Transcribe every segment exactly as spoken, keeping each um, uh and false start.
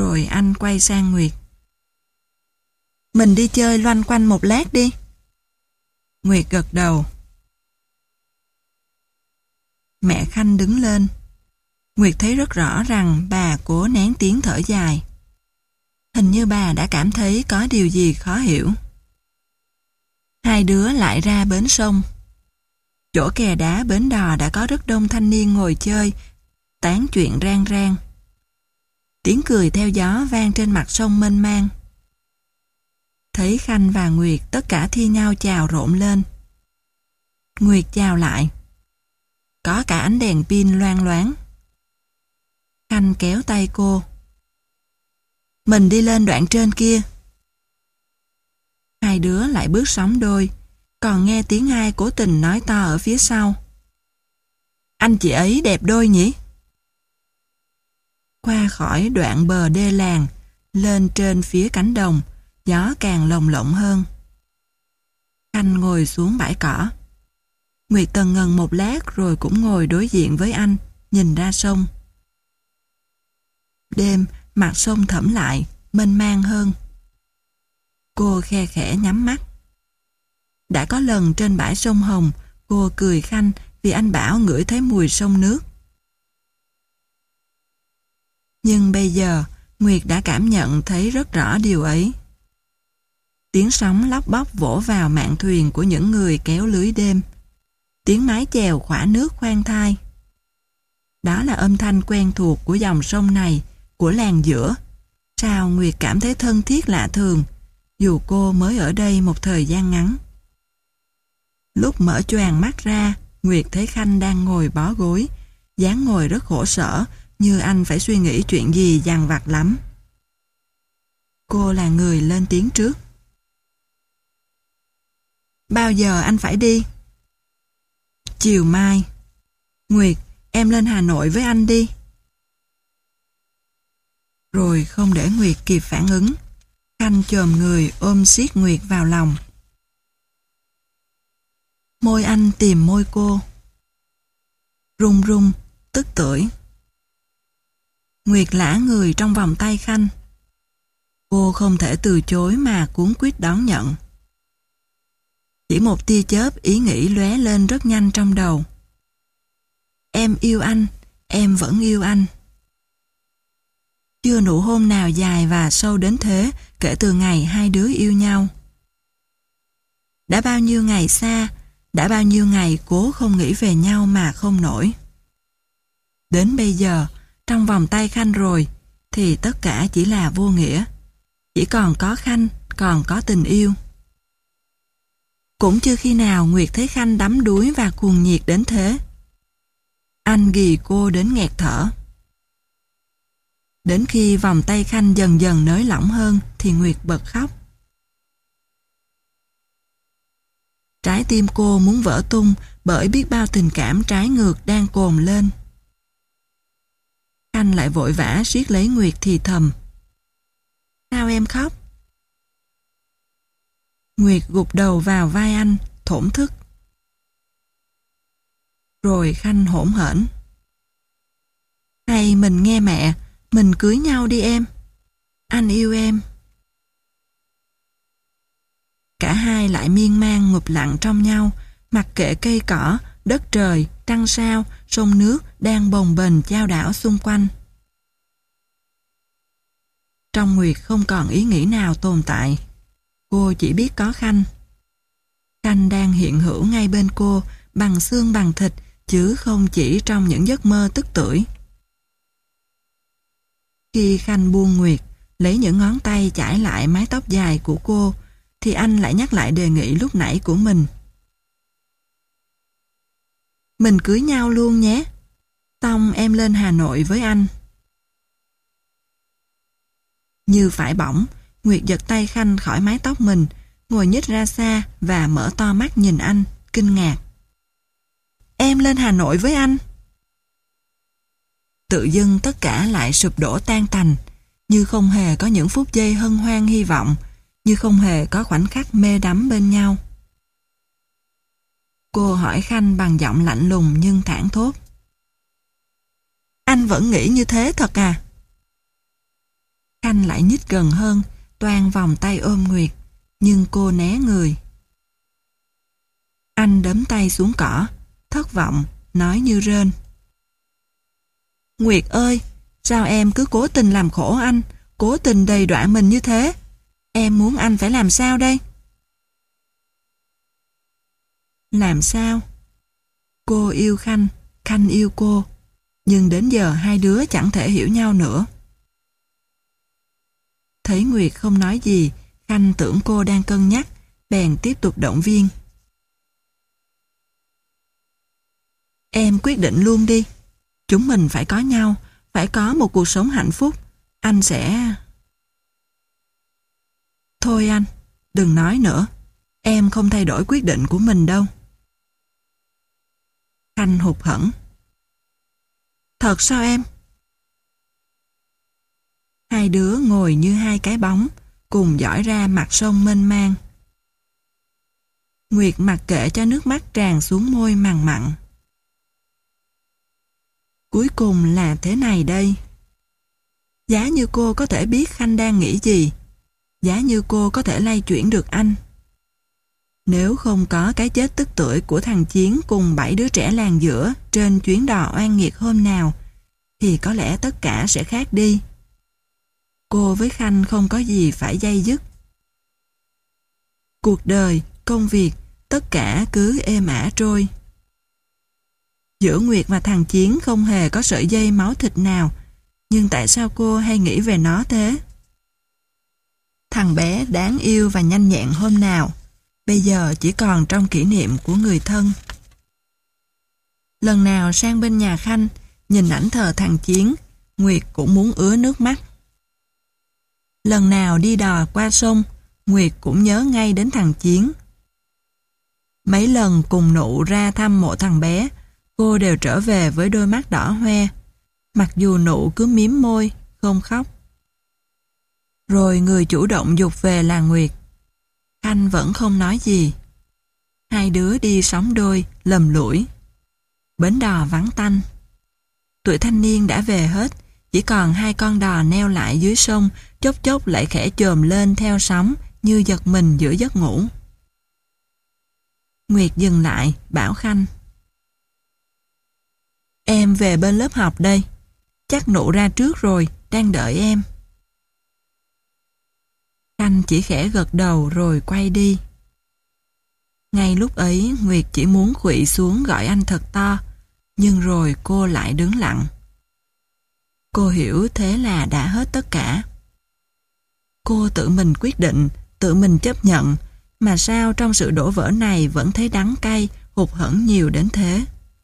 Rồi anh quay sang Nguyệt. Mình đi chơi loanh quanh một lát đi. Nguyệt gật đầu. Mẹ Khanh đứng lên. Nguyệt thấy rất rõ rằng bà cố nén tiếng thở dài. Hình như bà đã cảm thấy có điều gì khó hiểu. Hai đứa lại ra bến sông. Chỗ kè đá bến đò đã có rất đông thanh niên ngồi chơi, tán chuyện rang rang. Tiếng cười theo gió vang trên mặt sông mênh mang. Thấy Khanh và Nguyệt tất cả thi nhau chào rộn lên. Nguyệt chào lại. Có cả ánh đèn pin loang loáng. Khanh kéo tay cô. Mình đi lên đoạn trên kia. Hai đứa lại bước sóng đôi, còn nghe tiếng ai cố tình nói to ở phía sau. Anh chị ấy đẹp đôi nhỉ? Qua khỏi đoạn bờ đê làng, lên trên phía cánh đồng, gió càng lồng lộng hơn. Khanh ngồi xuống bãi cỏ. Nguyệt tần ngần một lát rồi cũng ngồi đối diện với anh, nhìn ra sông. Đêm, mặt sông thẫm lại, mênh mang hơn. Cô khe khẽ nhắm mắt. Đã có lần trên bãi sông Hồng, cô cười Khanh vì anh bảo ngửi thấy mùi sông nước. Nhưng bây giờ, Nguyệt đã cảm nhận thấy rất rõ điều ấy. Tiếng sóng lóc bóc vỗ vào mạn thuyền của những người kéo lưới đêm. Tiếng mái chèo khỏa nước khoan thai. Đó là âm thanh quen thuộc của dòng sông này, của làng giữa. Sao Nguyệt cảm thấy thân thiết lạ thường, dù cô mới ở đây một thời gian ngắn. Lúc mở choàng mắt ra, Nguyệt thấy Khanh đang ngồi bó gối, dáng ngồi rất khổ sở, như anh phải suy nghĩ chuyện gì dằn vặt lắm. Cô là người lên tiếng trước. Bao giờ anh phải đi? Chiều mai. Nguyệt, em lên Hà Nội với anh đi. Rồi không để Nguyệt kịp phản ứng, Khanh chồm người ôm siết Nguyệt vào lòng. Môi anh tìm môi cô. Run run, tức tưởi. Nguyệt lả người trong vòng tay Khanh. Cô không thể từ chối mà cuống quýt đón nhận. Chỉ một tia chớp ý nghĩ lóe lên rất nhanh trong đầu. Em yêu anh, em vẫn yêu anh. Chưa nụ hôn nào dài và sâu đến thế kể từ ngày hai đứa yêu nhau. Đã bao nhiêu ngày xa, đã bao nhiêu ngày cố không nghĩ về nhau mà không nổi. Đến bây giờ, trong vòng tay Khanh rồi, thì tất cả chỉ là vô nghĩa. Chỉ còn có Khanh, còn có tình yêu. Cũng chưa khi nào Nguyệt thấy Khanh đắm đuối và cuồng nhiệt đến thế. Anh ghì cô đến nghẹt thở. Đến khi vòng tay Khanh dần dần nới lỏng hơn thì Nguyệt bật khóc. Trái tim cô muốn vỡ tung bởi biết bao tình cảm trái ngược đang cồn lên. Khanh lại vội vã siết lấy Nguyệt thì thầm. Sao em khóc? Nguyệt gục đầu vào vai anh, thổn thức. Rồi Khanh hỗn hển. Hay mình nghe mẹ, mình cưới nhau đi em. Anh yêu em. Cả hai lại miên man ngụp lặng trong nhau, mặc kệ cây cỏ, đất trời, trăng sao, sông nước đang bồng bềnh chao đảo xung quanh. Trong Nguyệt không còn ý nghĩ nào tồn tại. Cô chỉ biết có Khanh. Khanh đang hiện hữu ngay bên cô, bằng xương bằng thịt, chứ không chỉ trong những giấc mơ tức tưởi. Khi Khanh buông Nguyệt, lấy những ngón tay chải lại mái tóc dài của cô, thì anh lại nhắc lại đề nghị lúc nãy của mình. Mình cưới nhau luôn nhé. Xong em lên Hà Nội với anh. Như phải bỏng, Nguyệt giật tay Khanh khỏi mái tóc mình, ngồi nhích ra xa và mở to mắt nhìn anh, kinh ngạc. Em lên Hà Nội với anh. Tự dưng tất cả lại sụp đổ tan tành, như không hề có những phút giây hân hoan hy vọng, như không hề có khoảnh khắc mê đắm bên nhau. Cô hỏi Khanh bằng giọng lạnh lùng nhưng thảng thốt. Anh vẫn nghĩ như thế thật à? Khanh lại nhích gần hơn, toan vòng tay ôm Nguyệt, nhưng cô né người. Anh đấm tay xuống cỏ, thất vọng, nói như rên. Nguyệt ơi, sao em cứ cố tình làm khổ anh, cố tình đầy đọa mình như thế? Em muốn anh phải làm sao đây? Làm sao? Cô yêu Khanh, Khanh yêu cô, nhưng đến giờ hai đứa chẳng thể hiểu nhau nữa. Thấy Nguyệt không nói gì, Khanh tưởng cô đang cân nhắc, bèn tiếp tục động viên. Em quyết định luôn đi. Chúng mình phải có nhau, phải có một cuộc sống hạnh phúc. Anh sẽ... Thôi anh, đừng nói nữa. Em không thay đổi quyết định của mình đâu. Khanh hụt hẫng. Thật sao em? Hai đứa ngồi như hai cái bóng, cùng dõi ra mặt sông mênh mang. Nguyệt mặc kệ cho nước mắt tràn xuống môi mằn mặn. Cuối cùng là thế này đây. Giá như cô có thể biết Khanh đang nghĩ gì, giá như cô có thể lay chuyển được anh. Nếu không có cái chết tức tưởi của thằng Chiến cùng bảy đứa trẻ làng giữa trên chuyến đò oan nghiệt hôm nào, thì có lẽ tất cả sẽ khác đi. Cô với Khanh không có gì phải day dứt. Cuộc đời, công việc, tất cả cứ êm ả trôi. Giữa Nguyệt và thằng Chiến không hề có sợi dây máu thịt nào, nhưng tại sao cô hay nghĩ về nó thế? Thằng bé đáng yêu và nhanh nhẹn hôm nào, bây giờ chỉ còn trong kỷ niệm của người thân. Lần nào sang bên nhà Khanh, nhìn ảnh thờ thằng Chiến, Nguyệt cũng muốn ứa nước mắt. Lần nào đi đò qua sông, Nguyệt cũng nhớ ngay đến thằng Chiến. Mấy lần cùng Nụ ra thăm mộ thằng bé, cô đều trở về với đôi mắt đỏ hoe, mặc dù Nụ cứ mím môi, không khóc. Rồi người chủ động giục về là Nguyệt. Khanh vẫn không nói gì. Hai đứa đi sóng đôi, lầm lũi. Bến đò vắng tanh. Tụi thanh niên đã về hết, chỉ còn hai con đò neo lại dưới sông, chốc chốc lại khẽ chồm lên theo sóng như giật mình giữa giấc ngủ. Nguyệt dừng lại, bảo Khanh. Em về bên lớp học đây. Chắc Nụ ra trước rồi, đang đợi em. Khanh chỉ khẽ gật đầu rồi quay đi. Ngay lúc ấy Nguyệt chỉ muốn khuỵu xuống gọi anh thật to, nhưng rồi cô lại đứng lặng. Cô hiểu thế là đã hết tất cả. Cô tự mình quyết định, tự mình chấp nhận, mà sao trong sự đổ vỡ này vẫn thấy đắng cay, hụt hẫng nhiều đến thế.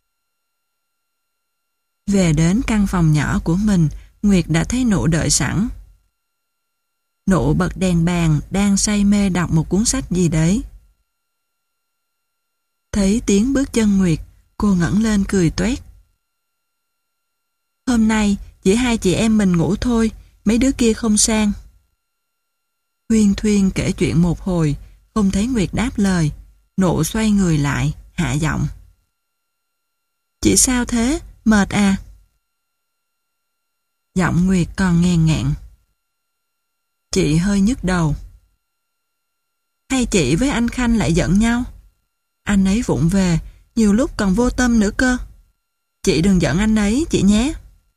Về đến căn phòng nhỏ của mình, Nguyệt đã thấy Nụ đợi sẵn. Nụ bật đèn bàn, đang say mê đọc một cuốn sách gì đấy. Thấy tiếng bước chân Nguyệt, cô ngẩng lên cười toét. Hôm nay chỉ hai chị em mình ngủ thôi, mấy đứa kia không sang. Huyên thuyên kể chuyện một hồi, không thấy Nguyệt đáp lời. Nụ xoay người lại, hạ giọng. Chị sao thế? Mệt à? Giọng Nguyệt còn nghèn nghẹn. Chị hơi nhức đầu. Hay chị với anh Khanh lại giận nhau? Anh ấy vụng về, nhiều lúc còn vô tâm nữa cơ. Chị đừng giận anh ấy, chị nhé.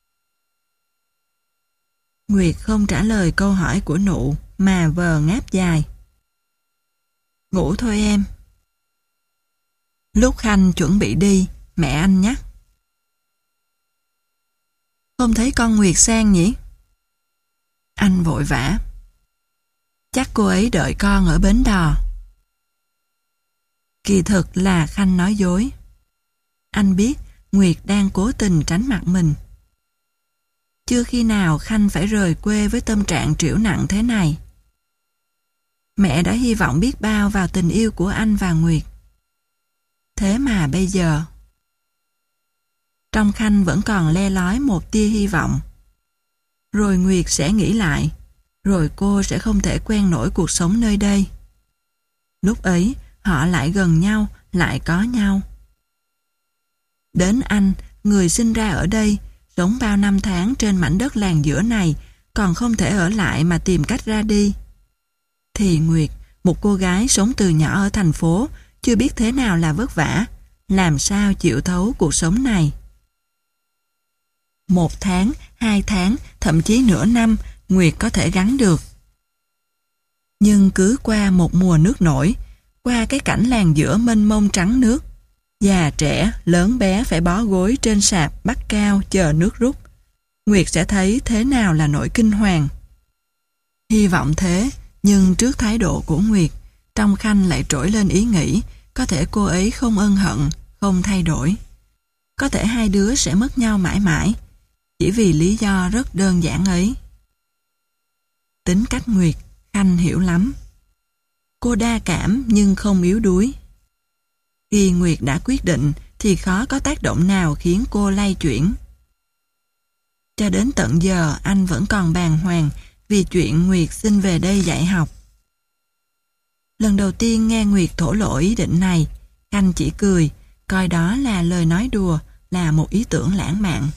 Nguyệt không trả lời câu hỏi của Nụ, mà vờ ngáp dài. Ngủ thôi em. Lúc Khanh chuẩn bị đi, mẹ anh nhắc. Không thấy con Nguyệt sang nhỉ? Anh vội vã. Chắc cô ấy đợi con ở bến đò. Kỳ thực là Khanh nói dối. Anh biết Nguyệt đang cố tình tránh mặt mình. Chưa khi nào Khanh phải rời quê với tâm trạng trĩu nặng thế này. Mẹ đã hy vọng biết bao vào tình yêu của anh và Nguyệt. Thế mà bây giờ... Trong Khanh vẫn còn le lói một tia hy vọng. Rồi Nguyệt sẽ nghĩ lại, rồi cô sẽ không thể quen nổi cuộc sống nơi đây. Lúc ấy, họ lại gần nhau, lại có nhau. Đến anh, người sinh ra ở đây, sống bao năm tháng trên mảnh đất làng giữa này, còn không thể ở lại mà tìm cách ra đi. Thì Nguyệt, một cô gái sống từ nhỏ ở thành phố, chưa biết thế nào là vất vả, làm sao chịu thấu cuộc sống này. Một tháng, hai tháng, thậm chí nửa năm, Nguyệt có thể gắng được. Nhưng cứ qua một mùa nước nổi, qua cái cảnh làng giữa mênh mông trắng nước, già trẻ, lớn bé phải bó gối trên sạp bắc cao chờ nước rút, Nguyệt sẽ thấy thế nào là nỗi kinh hoàng. Hy vọng thế, nhưng trước thái độ của Nguyệt, trong Khanh lại trỗi lên ý nghĩ có thể cô ấy không ân hận, không thay đổi. Có thể hai đứa sẽ mất nhau mãi mãi, chỉ vì lý do rất đơn giản ấy. Tính cách Nguyệt, Khanh hiểu lắm. Cô đa cảm nhưng không yếu đuối. Khi Nguyệt đã quyết định thì khó có tác động nào khiến cô lay chuyển. Cho đến tận giờ anh vẫn còn bàng hoàng vì chuyện Nguyệt xin về đây dạy học. Lần đầu tiên nghe Nguyệt thổ lộ ý định này, Khanh chỉ cười, coi đó là lời nói đùa, là một ý tưởng lãng mạn.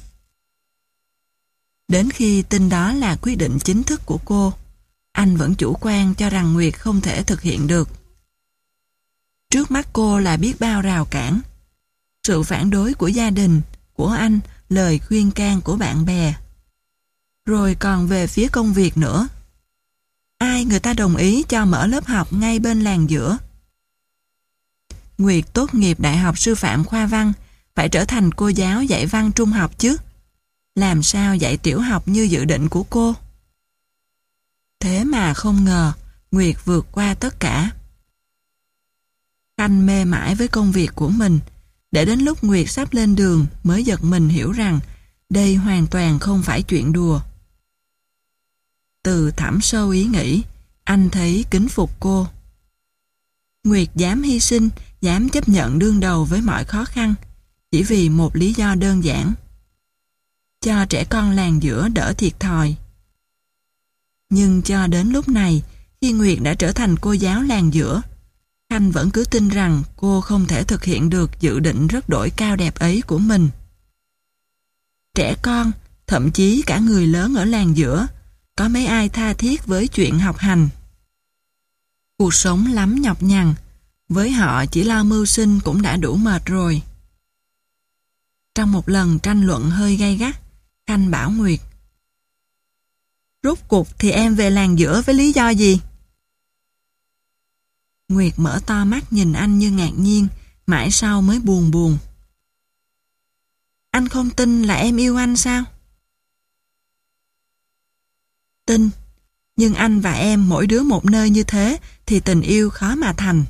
Đến khi tin đó là quyết định chính thức của cô, anh vẫn chủ quan cho rằng Nguyệt không thể thực hiện được. Trước mắt cô là biết bao rào cản. Sự phản đối của gia đình, của anh, lời khuyên can của bạn bè. Rồi còn về phía công việc nữa. Ai người ta đồng ý cho mở lớp học ngay bên làng giữa. Nguyệt tốt nghiệp Đại học Sư phạm khoa văn, phải trở thành cô giáo dạy văn trung học chứ. Làm sao dạy tiểu học như dự định của cô? Thế mà không ngờ, Nguyệt vượt qua tất cả. Khanh mê mãi với công việc của mình, để đến lúc Nguyệt sắp lên đường mới giật mình hiểu rằng đây hoàn toàn không phải chuyện đùa. Từ thẳm sâu ý nghĩ, anh thấy kính phục cô. Nguyệt dám hy sinh, dám chấp nhận đương đầu với mọi khó khăn, chỉ vì một lý do đơn giản. Cho trẻ con làng giữa đỡ thiệt thòi. Nhưng cho đến lúc này, khi Nguyệt đã trở thành cô giáo làng giữa, Khanh vẫn cứ tin rằng cô không thể thực hiện được dự định rất đổi cao đẹp ấy của mình. Trẻ con, thậm chí cả người lớn ở làng giữa, có mấy ai tha thiết với chuyện học hành. Cuộc sống lắm nhọc nhằn, với họ chỉ lo mưu sinh cũng đã đủ mệt rồi. Trong một lần tranh luận hơi gay gắt, Khanh bảo Nguyệt: "Rốt cuộc thì em về làng giữa với lý do gì?" Nguyệt mở to mắt nhìn anh như ngạc nhiên, mãi sau mới buồn buồn. "Anh không tin là em yêu anh sao?" "Tin, nhưng anh và em mỗi đứa một nơi như thế thì tình yêu khó mà thành."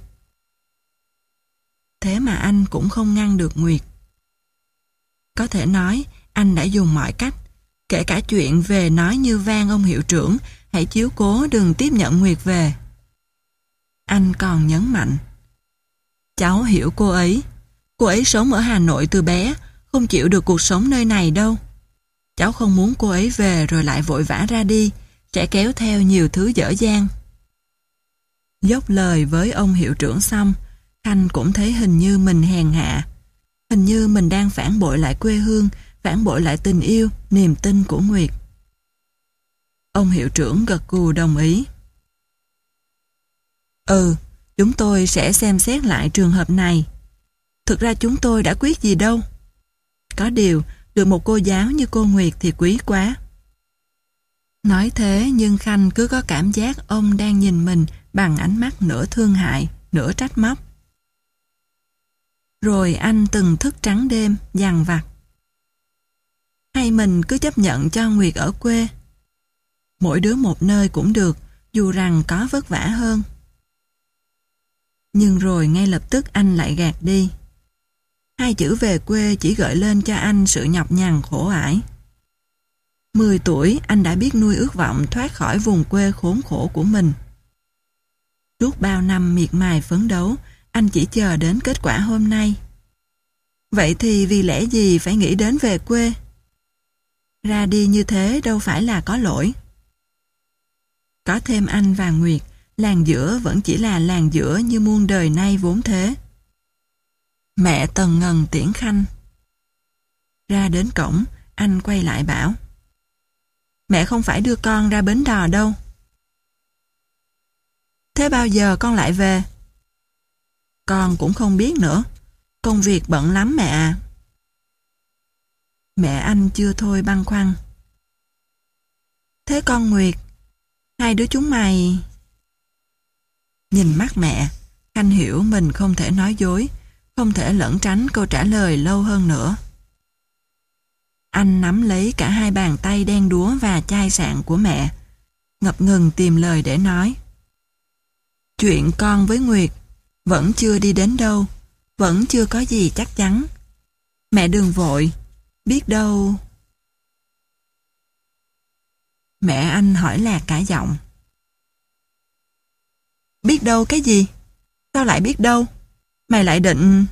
Thế mà anh cũng không ngăn được Nguyệt. Có thể nói, anh đã dùng mọi cách, kể cả chuyện về nói như van ông hiệu trưởng hãy chiếu cố đừng tiếp nhận Nguyệt về. Anh còn nhấn mạnh: "Cháu hiểu cô ấy. Cô ấy sống ở Hà Nội từ bé, không chịu được cuộc sống nơi này đâu. Cháu không muốn cô ấy về rồi lại vội vã ra đi, sẽ kéo theo nhiều thứ dở dang." Dốc lời với ông hiệu trưởng xong, Khanh cũng thấy hình như mình hèn hạ. Hình như mình đang phản bội lại quê hương, phản bội lại tình yêu, niềm tin của Nguyệt. Ông hiệu trưởng gật gù đồng ý. "Ừ, chúng tôi sẽ xem xét lại trường hợp này. Thực ra chúng tôi đã quyết gì đâu. Có điều, được một cô giáo như cô Nguyệt thì quý quá." Nói thế nhưng Khanh cứ có cảm giác ông đang nhìn mình bằng ánh mắt nửa thương hại, nửa trách móc. Rồi anh từng thức trắng đêm, dằn vặt. Hay mình cứ chấp nhận cho Nguyệt ở quê? Mỗi đứa một nơi cũng được, dù rằng có vất vả hơn. Nhưng rồi ngay lập tức anh lại gạt đi. Hai chữ về quê chỉ gợi lên cho anh sự nhọc nhằn khổ ải. Mười tuổi anh đã biết nuôi ước vọng thoát khỏi vùng quê khốn khổ của mình. Suốt bao năm miệt mài phấn đấu, anh chỉ chờ đến kết quả hôm nay. Vậy thì vì lẽ gì phải nghĩ đến về quê? Ra đi như thế đâu phải là có lỗi. Có thêm anh và Nguyệt, làng giữa vẫn chỉ là làng giữa như muôn đời nay vốn thế. Mẹ tần ngần tiễn Khanh. Ra đến cổng, anh quay lại bảo: Mẹ không phải đưa con ra bến đò đâu. Thế bao giờ con lại về? Con cũng không biết nữa. Công việc bận lắm mẹ à. Mẹ anh chưa thôi băn khoăn. Thế con Nguyệt, hai đứa chúng mày... Nhìn mắt mẹ, Khanh hiểu mình không thể nói dối, không thể lẩn tránh câu trả lời lâu hơn nữa. Anh nắm lấy cả hai bàn tay đen đúa và chai sạn của mẹ, ngập ngừng tìm lời để nói. Chuyện con với Nguyệt vẫn chưa đi đến đâu, vẫn chưa có gì chắc chắn. Mẹ đừng vội, biết đâu... Mẹ anh hỏi lạc cả giọng. Biết đâu cái gì? Sao lại biết đâu? Mày lại định...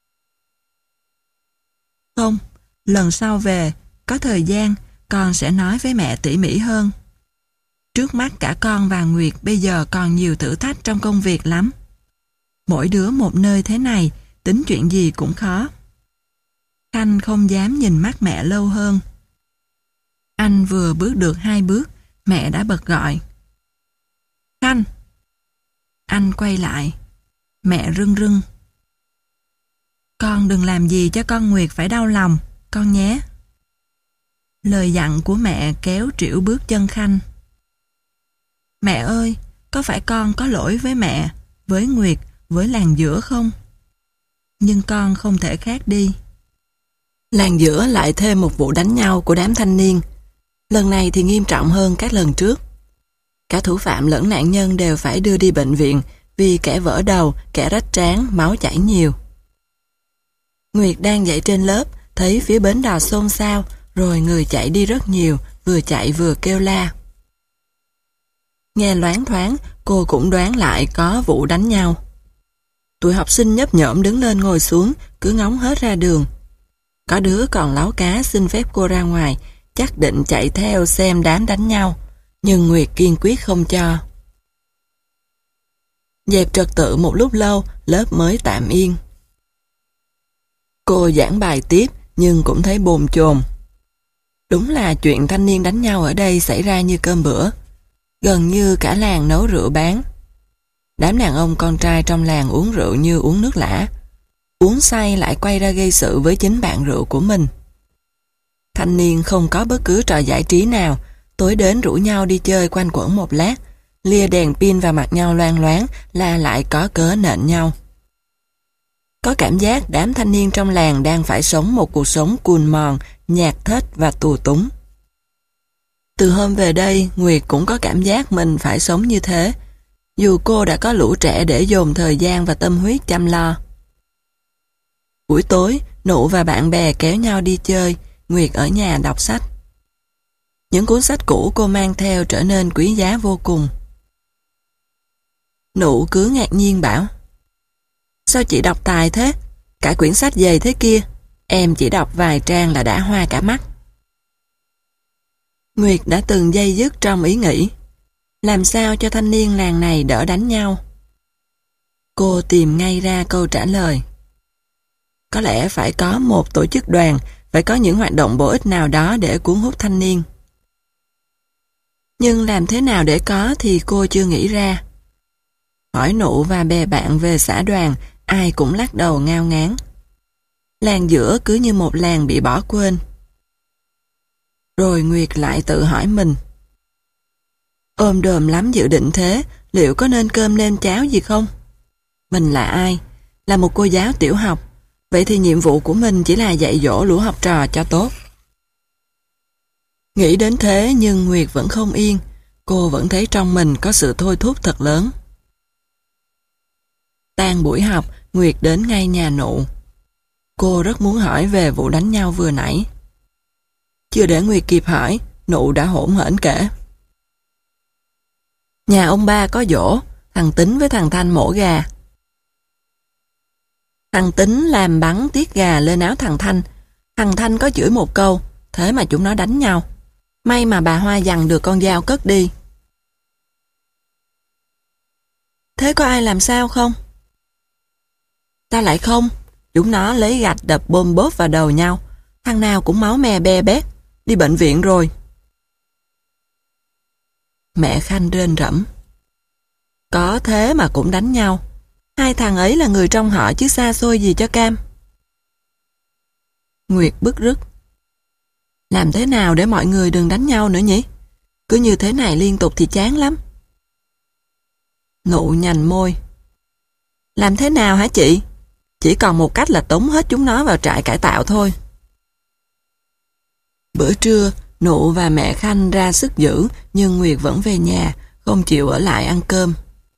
Không, lần sau về, có thời gian, con sẽ nói với mẹ tỉ mỉ hơn. Trước mắt cả con và Nguyệt bây giờ còn nhiều thử thách trong công việc lắm. Mỗi đứa một nơi thế này, tính chuyện gì cũng khó. Khanh không dám nhìn mắt mẹ lâu hơn. Anh vừa bước được hai bước, mẹ đã bật gọi. Khanh! Anh quay lại. Mẹ rưng rưng. Con đừng làm gì cho con Nguyệt phải đau lòng, con nhé. Lời dặn của mẹ kéo trĩu bước chân Khanh. Mẹ ơi, có phải con có lỗi với mẹ, với Nguyệt, với làng giữa không? Nhưng con không thể khác đi. Làng giữa lại thêm một vụ đánh nhau của đám thanh niên. Lần này thì nghiêm trọng hơn các lần trước. Cả thủ phạm lẫn nạn nhân đều phải đưa đi bệnh viện vì kẻ vỡ đầu, kẻ rách trán, máu chảy nhiều. Nguyệt đang dạy trên lớp, thấy phía bến đò xôn xao, rồi người chạy đi rất nhiều, vừa chạy vừa kêu la. Nghe loáng thoáng, cô cũng đoán lại có vụ đánh nhau. Tụi học sinh nhấp nhổm đứng lên ngồi xuống, cứ ngóng hết ra đường. Có đứa còn láu cá xin phép cô ra ngoài, chắc định chạy theo xem đám đánh nhau, nhưng Nguyệt kiên quyết không cho. Dẹp trật tự một lúc lâu, lớp mới tạm yên. Cô giảng bài tiếp, nhưng cũng thấy bồn chồn. Đúng là chuyện thanh niên đánh nhau ở đây xảy ra như cơm bữa. Gần như cả làng nấu rượu bán. Đám đàn ông con trai trong làng uống rượu như uống nước lã. Uống say lại quay ra gây sự với chính bạn rượu của mình. Thanh niên không có bất cứ trò giải trí nào, tối đến rủ nhau đi chơi quanh quẩn một lát, lia đèn pin vào mặt nhau loang loáng là lại có cớ nện nhau. Có cảm giác đám thanh niên trong làng đang phải sống một cuộc sống cùn mòn, nhạt thết và tù túng. Từ hôm về đây, Nguyệt cũng có cảm giác mình phải sống như thế, dù cô đã có lũ trẻ để dồn thời gian và tâm huyết chăm lo. Buổi tối, Nụ và bạn bè kéo nhau đi chơi, Nguyệt ở nhà đọc sách. Những cuốn sách cũ cô mang theo trở nên quý giá vô cùng. Nụ cứ ngạc nhiên bảo: Sao chị đọc tài thế? Cả quyển sách dày thế kia, em chỉ đọc vài trang là đã hoa cả mắt. Nguyệt đã từng day dứt trong ý nghĩ làm sao cho thanh niên làng này đỡ đánh nhau. Cô tìm ngay ra câu trả lời. Có lẽ phải có một tổ chức đoàn, phải có những hoạt động bổ ích nào đó để cuốn hút thanh niên. Nhưng làm thế nào để có thì cô chưa nghĩ ra. Hỏi Nụ và bè bạn về xã đoàn, ai cũng lắc đầu ngao ngán. Làng giữa cứ như một làng bị bỏ quên. Rồi Nguyệt lại tự hỏi mình. Ôm đồm lắm dự định thế, liệu có nên cơm nên cháo gì không? Mình là ai? Là một cô giáo tiểu học. Vậy thì nhiệm vụ của mình chỉ là dạy dỗ lũ học trò cho tốt. Nghĩ đến thế nhưng Nguyệt vẫn không yên. Cô vẫn thấy trong mình có sự thôi thúc thật lớn. Tan buổi học, Nguyệt đến ngay nhà Nụ. Cô rất muốn hỏi về vụ đánh nhau vừa nãy. Chưa để Nguyệt kịp hỏi, Nụ đã hỗn hển kể. Nhà ông ba có giỗ, thằng Tính với thằng Thanh mổ gà. Thằng Tính làm bắn tiết gà lên áo thằng Thanh. Thằng Thanh có chửi một câu, thế mà chúng nó đánh nhau. May mà bà Hoa giằng được con dao cất đi. Thế có ai làm sao không? Ta lại không. Chúng nó lấy gạch đập bôm bốp vào đầu nhau. Thằng nào cũng máu me be bét. Đi bệnh viện rồi. Mẹ Khanh rên rẫm. Có thế mà cũng đánh nhau. Hai thằng ấy là người trong họ chứ xa xôi gì cho cam. Nguyệt bứt rứt. Làm thế nào để mọi người đừng đánh nhau nữa nhỉ? Cứ như thế này liên tục thì chán lắm. Nụ nhành môi. Làm thế nào hả chị? Chỉ còn một cách là tống hết chúng nó vào trại cải tạo thôi. Bữa trưa, Nụ và mẹ Khanh ra sức giữ, nhưng Nguyệt vẫn về nhà, không chịu ở lại ăn cơm.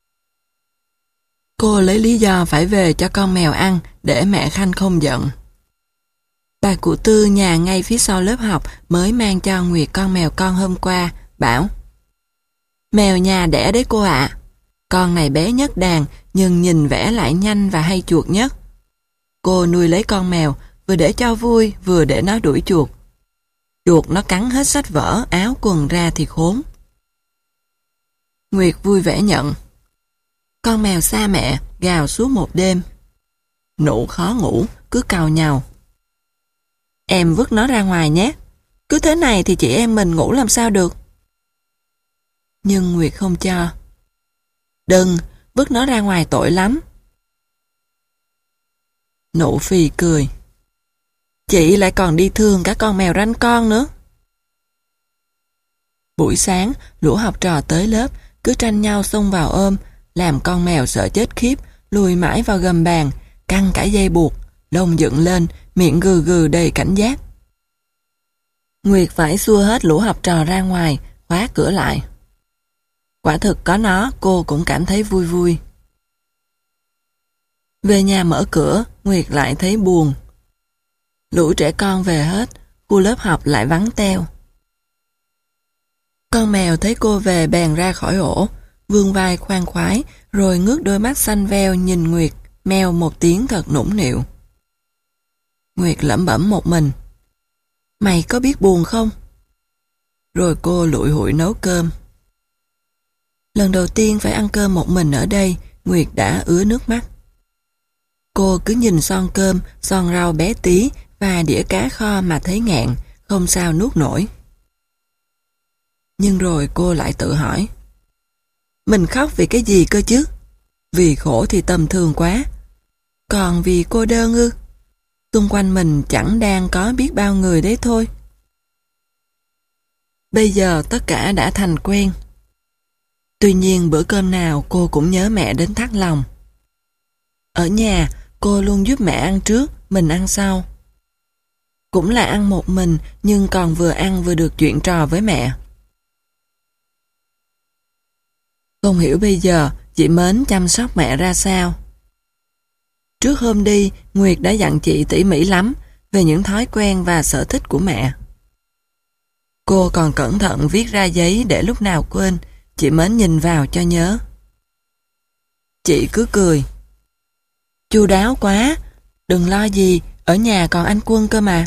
Cô lấy lý do phải về cho con mèo ăn để mẹ Khanh không giận. Bà cụ Tư nhà ngay phía sau lớp học mới mang cho Nguyệt con mèo con hôm qua, bảo: Mèo nhà đẻ đấy cô ạ. Con này bé nhất đàn nhưng nhìn vẻ lại nhanh và hay chuột nhất. Cô nuôi lấy con mèo vừa để cho vui vừa để nó đuổi chuột. Chuột nó cắn hết sách vở, áo quần ra thì khốn. Nguyệt vui vẻ nhận. Con mèo xa mẹ, gào suốt một đêm. Nụ khó ngủ, cứ càu nhàu. Em vứt nó ra ngoài nhé. Cứ thế này thì chị em mình ngủ làm sao được. Nhưng Nguyệt không cho. Đừng, vứt nó ra ngoài tội lắm. Nụ phì cười. Chị lại còn đi thương cả con mèo ranh con nữa. Buổi sáng, lũ học trò tới lớp, cứ tranh nhau xông vào ôm, làm con mèo sợ chết khiếp, lùi mãi vào gầm bàn, căng cả dây buộc, lông dựng lên, miệng gừ gừ đầy cảnh giác. Nguyệt phải xua hết lũ học trò ra ngoài, khóa cửa lại. Quả thực có nó, cô cũng cảm thấy vui vui. Về nhà mở cửa, Nguyệt lại thấy buồn. Lũ trẻ con về hết, khu lớp học lại vắng teo. Con mèo thấy cô về bèn ra khỏi ổ, vươn vai khoan khoái, rồi ngước đôi mắt xanh veo nhìn Nguyệt, meo một tiếng thật nũng nịu. Nguyệt lẩm bẩm một mình. Mày có biết buồn không? Rồi cô lủi hủi nấu cơm. Lần đầu tiên phải ăn cơm một mình ở đây, Nguyệt đã ứa nước mắt. Cô cứ nhìn son cơm, son rau bé tí và đĩa cá kho mà thấy ngạn, không sao nuốt nổi. Nhưng rồi cô lại tự hỏi. Mình khóc vì cái gì cơ chứ? Vì khổ thì tầm thường quá. Còn vì cô đơn ư? Xung quanh mình chẳng đang có biết bao người đấy thôi. Bây giờ tất cả đã thành quen. Tuy nhiên bữa cơm nào cô cũng nhớ mẹ đến thắt lòng. Ở nhà, cô luôn giúp mẹ ăn trước, mình ăn sau. Cũng là ăn một mình, nhưng còn vừa ăn vừa được chuyện trò với mẹ. Không hiểu bây giờ chị Mến chăm sóc mẹ ra sao. Trước hôm đi, Nguyệt đã dặn chị tỉ mỉ lắm về những thói quen và sở thích của mẹ. Cô còn cẩn thận viết ra giấy để lúc nào quên, chị Mến nhìn vào cho nhớ. Chị cứ cười. Chu đáo quá, đừng lo gì, ở nhà còn anh Quân cơ mà.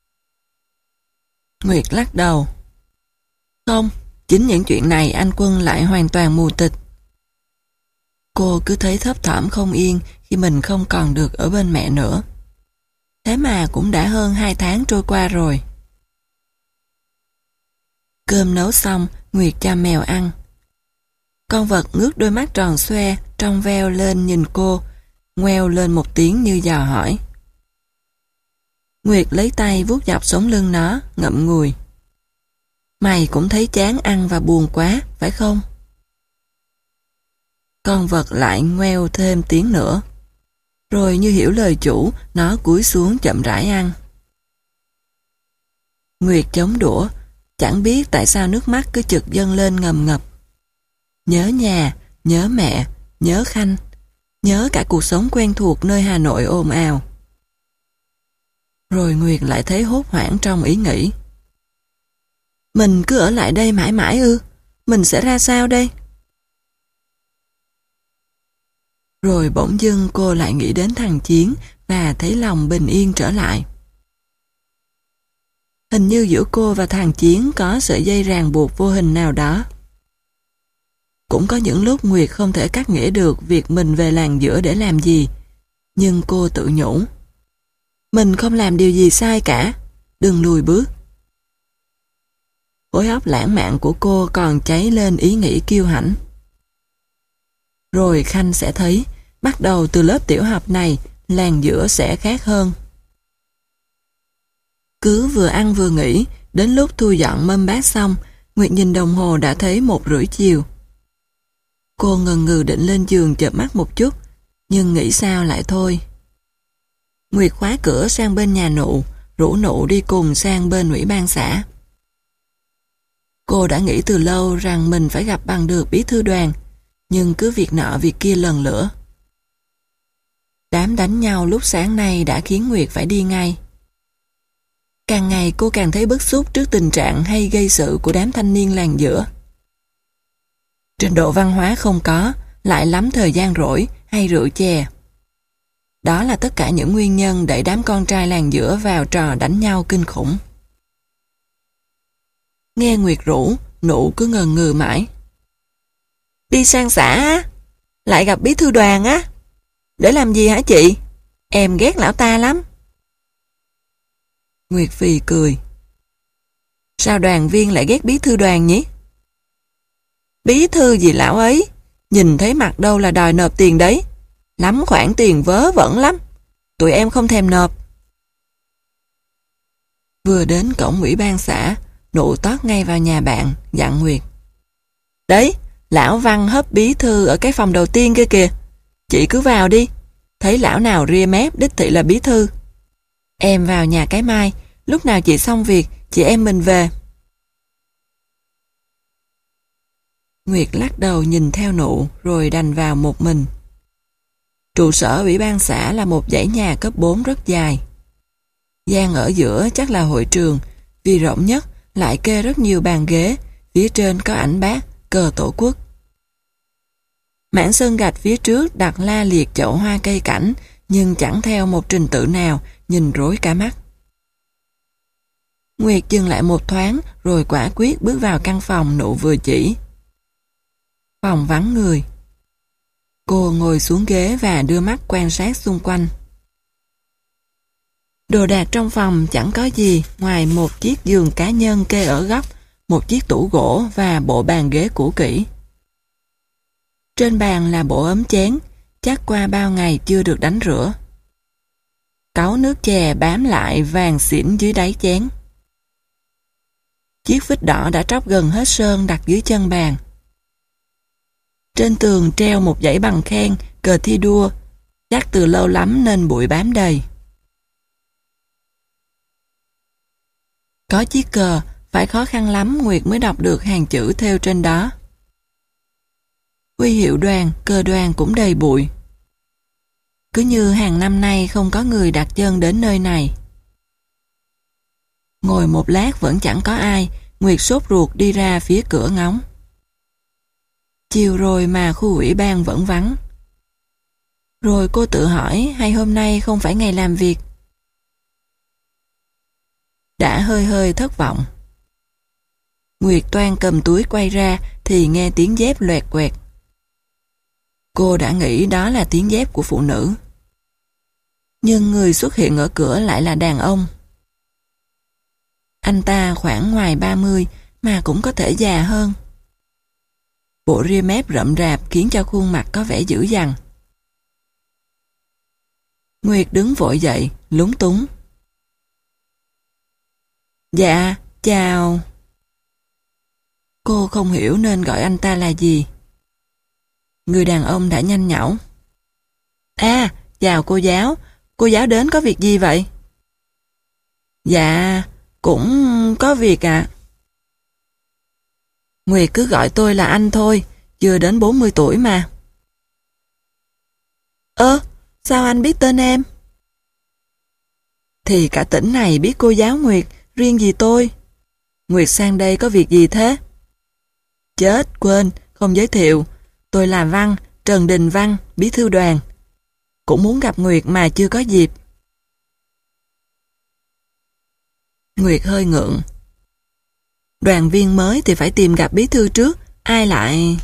Nguyệt lắc đầu. Không, chính những chuyện này anh Quân lại hoàn toàn mù tịch. Cô cứ thấy thấp thỏm không yên khi mình không còn được ở bên mẹ nữa. Thế mà cũng đã hơn hai tháng trôi qua rồi. Cơm nấu xong, Nguyệt cho mèo ăn. Con vật ngước đôi mắt tròn xoe, trong veo lên nhìn cô, ngoeo lên một tiếng như dò hỏi. Nguyệt lấy tay vuốt dọc sống lưng nó, ngậm ngùi. Mày cũng thấy chán ăn và buồn quá, phải không? Con vật lại ngoeo thêm tiếng nữa. Rồi như hiểu lời chủ, nó cúi xuống chậm rãi ăn. Nguyệt chống đũa, chẳng biết tại sao nước mắt cứ chực dâng lên ngầm ngập. Nhớ nhà, nhớ mẹ, nhớ Khanh, nhớ cả cuộc sống quen thuộc nơi Hà Nội ồn ào. Rồi Nguyệt lại thấy hốt hoảng trong ý nghĩ. Mình cứ ở lại đây mãi mãi ư? Mình sẽ ra sao đây? Rồi bỗng dưng cô lại nghĩ đến thằng Chiến và thấy lòng bình yên trở lại. Hình như giữa cô và thằng Chiến có sợi dây ràng buộc vô hình nào đó. Cũng có những lúc Nguyệt không thể cắt nghĩa được việc mình về làng giữa để làm gì. Nhưng cô tự nhủ. Mình không làm điều gì sai cả. Đừng lùi bước. Khối óc lãng mạn của cô còn cháy lên ý nghĩ kiêu hãnh. Rồi Khanh sẽ thấy, bắt đầu từ lớp tiểu học này, làng giữa sẽ khác hơn. Cứ vừa ăn vừa nghỉ, đến lúc thu dọn mâm bát xong, Nguyệt nhìn đồng hồ đã thấy một rưỡi chiều. Cô ngần ngừ định lên giường chợp mắt một chút, nhưng nghĩ sao lại thôi. Nguyệt khóa cửa sang bên nhà Nụ, rủ Nụ đi cùng sang bên ủy ban xã. Cô đã nghĩ từ lâu rằng mình phải gặp bằng được bí thư đoàn, nhưng cứ việc nọ việc kia lần lữa. Đám đánh nhau lúc sáng nay đã khiến Nguyệt phải đi ngay. Càng ngày cô càng thấy bức xúc trước tình trạng hay gây sự của đám thanh niên làng giữa. Trình độ văn hóa không có, lại lắm thời gian rỗi hay rượu chè. Đó là tất cả những nguyên nhân đẩy đám con trai làng giữa vào trò đánh nhau kinh khủng. Nghe Nguyệt rủ, Nụ cứ ngần ngừ mãi. Đi sang xã á? Lại gặp bí thư đoàn á? Để làm gì hả chị? Em ghét lão ta lắm. Nguyệt phì cười. Sao đoàn viên lại ghét bí thư đoàn nhỉ? Bí thư gì lão ấy? Nhìn thấy mặt đâu là đòi nộp tiền đấy. Lắm khoản tiền vớ vẩn lắm. Tụi em không thèm nộp. Vừa đến cổng ủy ban xã, Nụ tót ngay vào nhà bạn, dặn Nguyệt. Đấy, lão Văn hấp bí thư ở cái phòng đầu tiên kia kìa. Chị cứ vào đi. Thấy lão nào ria mép đích thị là bí thư. Em vào nhà cái mai, lúc nào chị xong việc, chị em mình về. Nguyệt lắc đầu nhìn theo Nụ rồi đành vào một mình. Trụ sở ủy ban xã là một dãy nhà cấp bốn rất dài. Gian ở giữa chắc là hội trường, vì rộng nhất lại kê rất nhiều bàn ghế, phía trên có ảnh bác, cờ tổ quốc. Mảng sân gạch phía trước đặt la liệt chậu hoa cây cảnh, nhưng chẳng theo một trình tự nào, nhìn rối cả mắt. Nguyệt dừng lại một thoáng, rồi quả quyết bước vào căn phòng Nụ vừa chỉ. Phòng vắng người. Cô ngồi xuống ghế và đưa mắt quan sát xung quanh. Đồ đạc trong phòng chẳng có gì ngoài một chiếc giường cá nhân kê ở góc, một chiếc tủ gỗ và bộ bàn ghế cũ kỹ. Trên bàn là bộ ấm chén, chắc qua bao ngày chưa được đánh rửa. Cáu nước chè bám lại vàng xỉn dưới đáy chén. Chiếc phích đỏ đã tróc gần hết sơn đặt dưới chân bàn. Trên tường treo một dãy bằng khen, cờ thi đua, chắc từ lâu lắm nên bụi bám đầy. Có chiếc cờ, phải khó khăn lắm Nguyệt mới đọc được hàng chữ thêu trên đó. Huy hiệu đoàn, cờ đoàn cũng đầy bụi. Cứ như hàng năm nay không có người đặt chân đến nơi này. Ngồi một lát vẫn chẳng có ai, Nguyệt sốt ruột đi ra phía cửa ngóng. Chiều rồi mà khu ủy ban vẫn vắng. Rồi cô tự hỏi hay hôm nay không phải ngày làm việc. Đã hơi hơi thất vọng. Nguyệt toan cầm túi quay ra thì nghe tiếng dép loẹt quẹt. Cô đã nghĩ đó là tiếng dép của phụ nữ. Nhưng người xuất hiện ở cửa lại là đàn ông. Anh ta khoảng ngoài ba mươi mà cũng có thể già hơn. Bộ ria mép rậm rạp khiến cho khuôn mặt có vẻ dữ dằn. Nguyệt đứng vội dậy, lúng túng. Dạ, chào. Cô không hiểu nên gọi anh ta là gì. Người đàn ông đã nhanh nhảu. À, chào cô giáo. Cô giáo đến có việc gì vậy? Dạ, cũng có việc ạ. À. Nguyệt cứ gọi tôi là anh thôi, chưa đến bốn mươi tuổi mà. Ơ, sao anh biết tên em? Thì cả tỉnh này biết cô giáo Nguyệt, riêng gì tôi. Nguyệt sang đây có việc gì thế? Chết, quên, không giới thiệu. Tôi là Văn, Trần Đình Văn, bí thư đoàn. Cũng muốn gặp Nguyệt mà chưa có dịp. Nguyệt hơi ngượng. Đoàn viên mới thì phải tìm gặp bí thư trước, ai lại...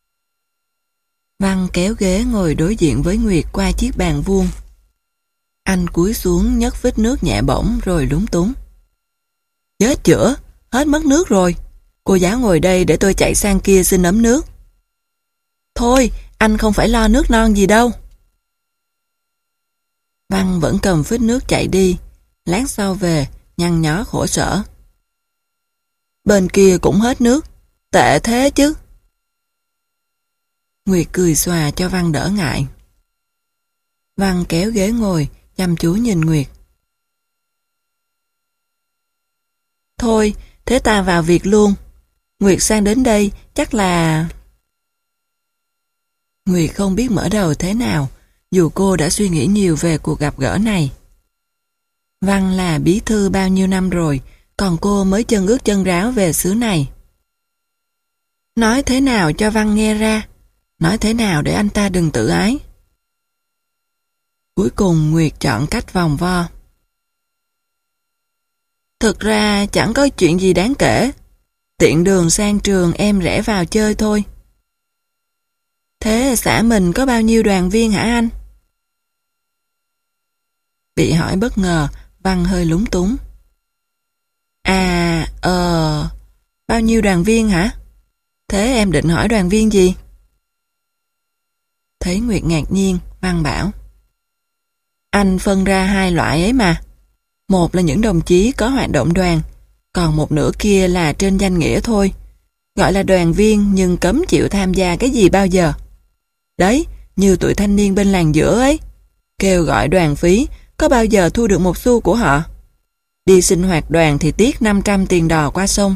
Văn kéo ghế ngồi đối diện với Nguyệt qua chiếc bàn vuông. Anh cúi xuống nhấc phích nước nhẹ bổng rồi lúng túng. Chết chữa, hết mất nước rồi. Cô giáo ngồi đây để tôi chạy sang kia xin ấm nước. Thôi, anh không phải lo nước non gì đâu. Văn vẫn cầm phích nước chạy đi, lát sau về, nhăn nhó khổ sở. Bên kia cũng hết nước, tệ thế chứ. Nguyệt cười xòa cho Văn đỡ ngại. Văn kéo ghế ngồi, chăm chú nhìn Nguyệt. Thôi, thế ta vào việc luôn. Nguyệt sang đến đây chắc là... Nguyệt không biết mở đầu thế nào, dù cô đã suy nghĩ nhiều về cuộc gặp gỡ này. Văn là bí thư bao nhiêu năm rồi, còn cô mới chân ướt chân ráo về xứ này. Nói thế nào cho Văn nghe ra, nói thế nào để anh ta đừng tự ái. Cuối cùng Nguyệt chọn cách vòng vo. Thực ra chẳng có chuyện gì đáng kể, tiện đường sang trường em rẽ vào chơi thôi. Thế xã mình có bao nhiêu đoàn viên hả anh? Bị hỏi bất ngờ, Văn hơi lúng túng. À, ờ, bao nhiêu đoàn viên hả? Thế em định hỏi đoàn viên gì? Thấy Nguyệt ngạc nhiên, Văn bảo. Anh phân ra hai loại ấy mà. Một là những đồng chí có hoạt động đoàn, còn một nửa kia là trên danh nghĩa thôi. Gọi là đoàn viên nhưng cấm chịu tham gia cái gì bao giờ. Đấy, như tụi thanh niên bên làng giữa ấy. Kêu gọi đoàn phí, có bao giờ thu được một xu của họ. Đi sinh hoạt đoàn thì tiếc năm trăm tiền đò qua sông.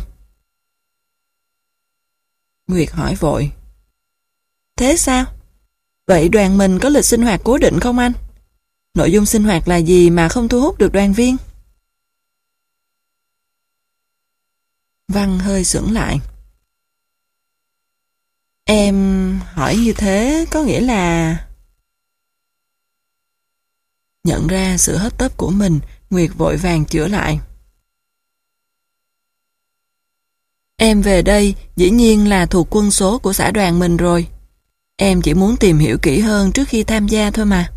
Nguyệt hỏi vội. Thế sao? Vậy đoàn mình có lịch sinh hoạt cố định không anh? Nội dung sinh hoạt là gì mà không thu hút được đoàn viên? Văn hơi sững lại. Em hỏi như thế có nghĩa là... Nhận ra sự hấp tấp của mình, Nguyệt vội vàng chữa lại. Em về đây dĩ nhiên là thuộc quân số của xã đoàn mình rồi. Em chỉ muốn tìm hiểu kỹ hơn trước khi tham gia thôi mà.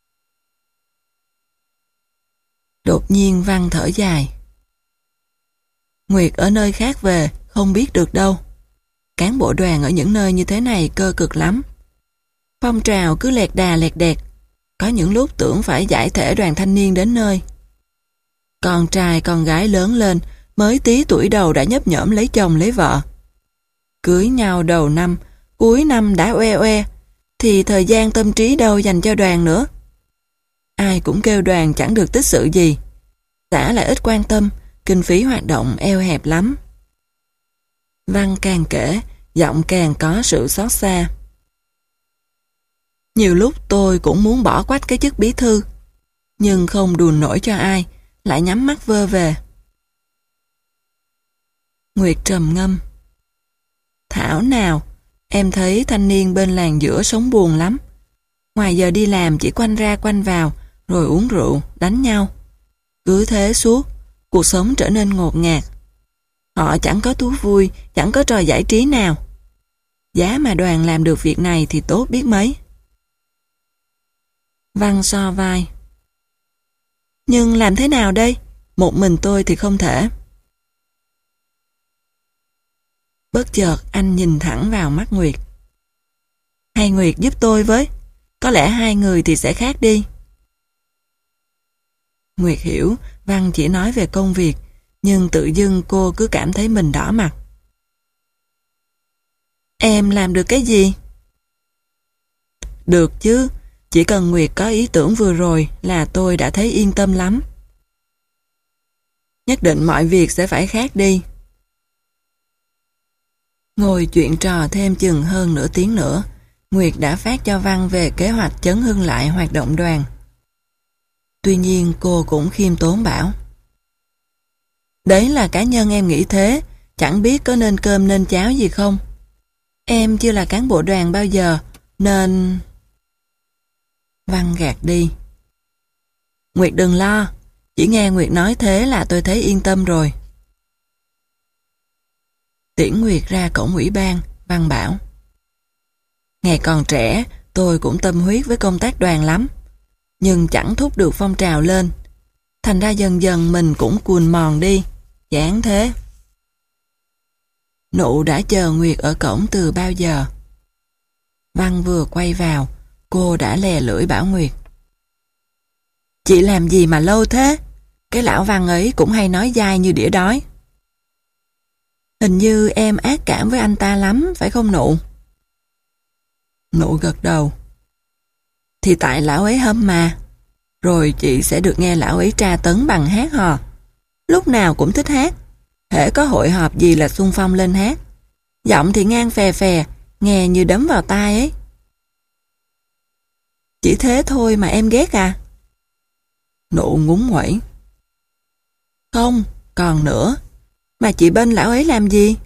Đột nhiên Văn thở dài. Nguyệt ở nơi khác về, không biết được đâu. Cán bộ đoàn ở những nơi như thế này cơ cực lắm. Phong trào cứ lẹt đà lẹt đẹt. Có những lúc tưởng phải giải thể đoàn thanh niên đến nơi. Con trai con gái lớn lên, mới tí tuổi đầu đã nhấp nhổm lấy chồng lấy vợ. Cưới nhau đầu năm, cuối năm đã oe oe, thì thời gian tâm trí đâu dành cho đoàn nữa. Ai cũng kêu đoàn chẳng được tích sự gì. Xã lại ít quan tâm, kinh phí hoạt động eo hẹp lắm. Văn càng kể, giọng càng có sự xót xa. Nhiều lúc tôi cũng muốn bỏ quách cái chức bí thư, nhưng không đùn nổi cho ai, lại nhắm mắt vơ về. Nguyệt trầm ngâm. Thảo nào, em thấy thanh niên bên làng giữa sống buồn lắm. Ngoài giờ đi làm chỉ quanh ra quanh vào, rồi uống rượu, đánh nhau. Cứ thế suốt, cuộc sống trở nên ngột ngạt. Họ chẳng có thú vui, chẳng có trò giải trí nào. Giá mà đoàn làm được việc này thì tốt biết mấy. Văn so vai. Nhưng làm thế nào đây? Một mình tôi thì không thể. Bất chợt anh nhìn thẳng vào mắt Nguyệt. Hay Nguyệt giúp tôi với. Có lẽ hai người thì sẽ khác đi. Nguyệt hiểu Văn chỉ nói về công việc, nhưng tự dưng cô cứ cảm thấy mình đỏ mặt. Em làm được cái gì? Được chứ, chỉ cần Nguyệt có ý tưởng vừa rồi là tôi đã thấy yên tâm lắm. Nhất định mọi việc sẽ phải khác đi. Ngồi chuyện trò thêm chừng hơn nửa tiếng nữa, Nguyệt đã phát cho Văn về kế hoạch chấn hưng lại hoạt động đoàn. Tuy nhiên cô cũng khiêm tốn bảo. Đấy là cá nhân em nghĩ thế, chẳng biết có nên cơm nên cháo gì không. Em chưa là cán bộ đoàn bao giờ, nên... Văn gạt đi. Nguyệt đừng lo, chỉ nghe Nguyệt nói thế là tôi thấy yên tâm rồi. Tiễn Nguyệt ra cổng ủy ban, Văn bảo. Ngày còn trẻ, tôi cũng tâm huyết với công tác đoàn lắm, nhưng chẳng thúc được phong trào lên. Thành ra dần dần mình cũng cuồn mòn đi, chán thế. Nụ đã chờ Nguyệt ở cổng từ bao giờ. Văn vừa quay vào, cô đã lè lưỡi bảo Nguyệt. Chị làm gì mà lâu thế? Cái lão Văn ấy cũng hay nói dai như đĩa đói. Hình như em ác cảm với anh ta lắm, phải không Nụ? Nụ gật đầu. Thì tại lão ấy hâm mà. Rồi chị sẽ được nghe lão ấy tra tấn bằng hát hò. Lúc nào cũng thích hát. Hễ có hội họp gì là xung phong lên hát. Giọng thì ngang phè phè, nghe như đấm vào tai ấy. Chỉ thế thôi mà em ghét à? Nụ ngúng nguẩy. Không, còn nữa. Mà chị bên lão ấy làm gì?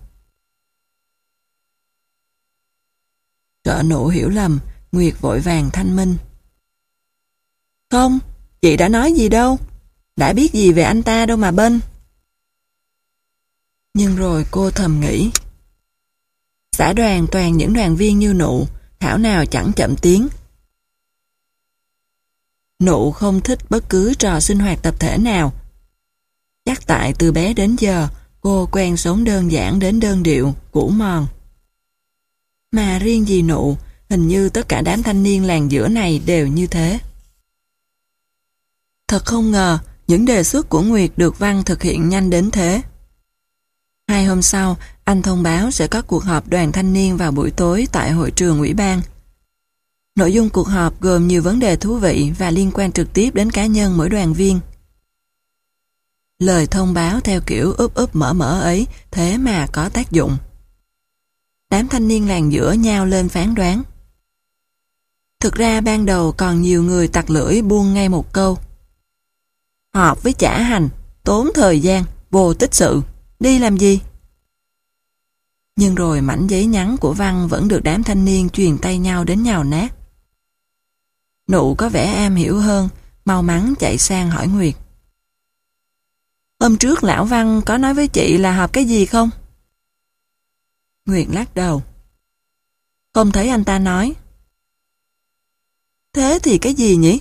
Sợ Nụ hiểu lầm, Nguyệt vội vàng thanh minh. Không, chị đã nói gì đâu. Đã biết gì về anh ta đâu mà bên. Nhưng rồi cô thầm nghĩ. Xã đoàn toàn những đoàn viên như Nụ, thảo nào chẳng chậm tiếng. Nụ không thích bất cứ trò sinh hoạt tập thể nào. Chắc tại từ bé đến giờ, cô quen sống đơn giản đến đơn điệu, cũ mòn. Mà riêng gì Nụ, hình như tất cả đám thanh niên làng giữa này đều như thế. Thật không ngờ, những đề xuất của Nguyệt được Văn thực hiện nhanh đến thế. Hai hôm sau, anh thông báo sẽ có cuộc họp đoàn thanh niên vào buổi tối tại hội trường ủy ban. Nội dung cuộc họp gồm nhiều vấn đề thú vị và liên quan trực tiếp đến cá nhân mỗi đoàn viên. Lời thông báo theo kiểu úp úp mở mở ấy thế mà có tác dụng. Đám thanh niên làng giữa nhao lên phán đoán. Thực ra ban đầu còn nhiều người tặc lưỡi buông ngay một câu. Họp với chả hành, tốn thời gian, vô tích sự, đi làm gì? Nhưng rồi mảnh giấy nhắn của Văn vẫn được đám thanh niên truyền tay nhau đến nhào nát. Nụ có vẻ am hiểu hơn, mau mắn chạy sang hỏi Nguyệt. Hôm trước lão Văn có nói với chị là họp cái gì không? Nguyệt lắc đầu. Không thấy anh ta nói. Thế thì cái gì nhỉ?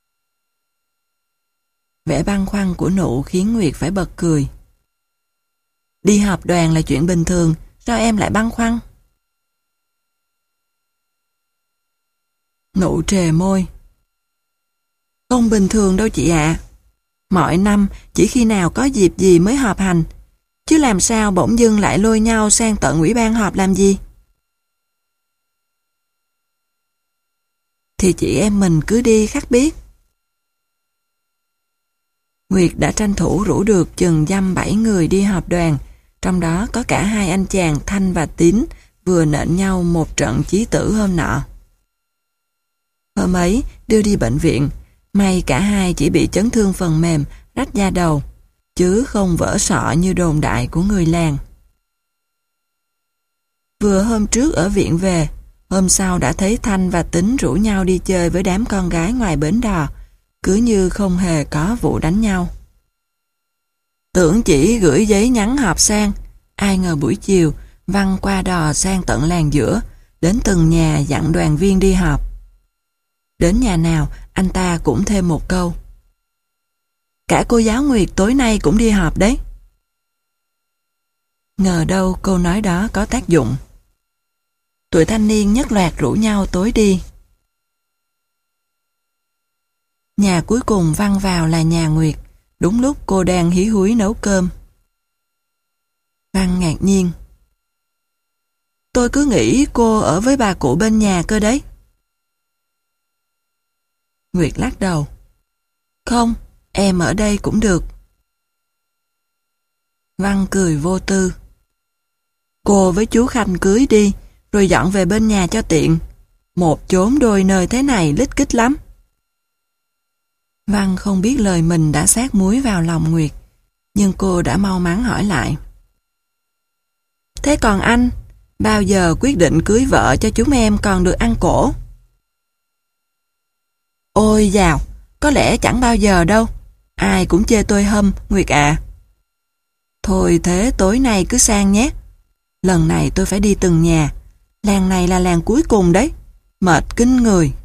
Vẻ băn khoăn của Nụ khiến Nguyệt phải bật cười. Đi họp đoàn là chuyện bình thường, sao em lại băn khoăn? Nụ trề môi. Không bình thường đâu chị ạ. Mọi năm chỉ khi nào có dịp gì mới họp hành, chứ làm sao bỗng dưng lại lôi nhau sang tận ủy ban họp làm gì? Thì chị em mình cứ đi khắc biết. Nguyệt đã tranh thủ rủ được chừng dăm bảy người đi họp đoàn, trong đó có cả hai anh chàng Thanh và Tín vừa nện nhau một trận chí tử hôm nọ. Hôm ấy đưa đi bệnh viện, may cả hai chỉ bị chấn thương phần mềm, rách da đầu, chứ không vỡ sọ như đồn đại của người làng. Vừa hôm trước ở viện về, hôm sau đã thấy Thanh và Tín rủ nhau đi chơi với đám con gái ngoài bến đò, cứ như không hề có vụ đánh nhau. Tưởng chỉ gửi giấy nhắn họp sang, ai ngờ buổi chiều Văn qua đò sang tận làng giữa, đến từng nhà dặn đoàn viên đi họp. Đến nhà nào anh ta cũng thêm một câu. Cả cô giáo Nguyệt tối nay cũng đi họp đấy. Ngờ đâu câu nói đó có tác dụng. Tụi thanh niên nhất loạt rủ nhau tối đi. Nhà cuối cùng Văn vào là nhà Nguyệt, đúng lúc cô đang hí húi nấu cơm. Văn ngạc nhiên. Tôi cứ nghĩ cô ở với bà cụ bên nhà cơ đấy. Nguyệt lắc đầu. Không, em ở đây cũng được. Văn cười vô tư. Cô với chú Khanh cưới đi, rồi dọn về bên nhà cho tiện. Một chốn đôi nơi thế này lít kít lắm. Văn không biết lời mình đã sát muối vào lòng Nguyệt, nhưng cô đã mau mắn hỏi lại. Thế còn anh, bao giờ quyết định cưới vợ cho chúng em còn được ăn cổ? Ôi dào, có lẽ chẳng bao giờ đâu. Ai cũng chê tôi hâm, Nguyệt ạ. Thôi thế tối nay cứ sang nhé. Lần này tôi phải đi từng nhà. Làng này là làng cuối cùng đấy. Mệt kinh người.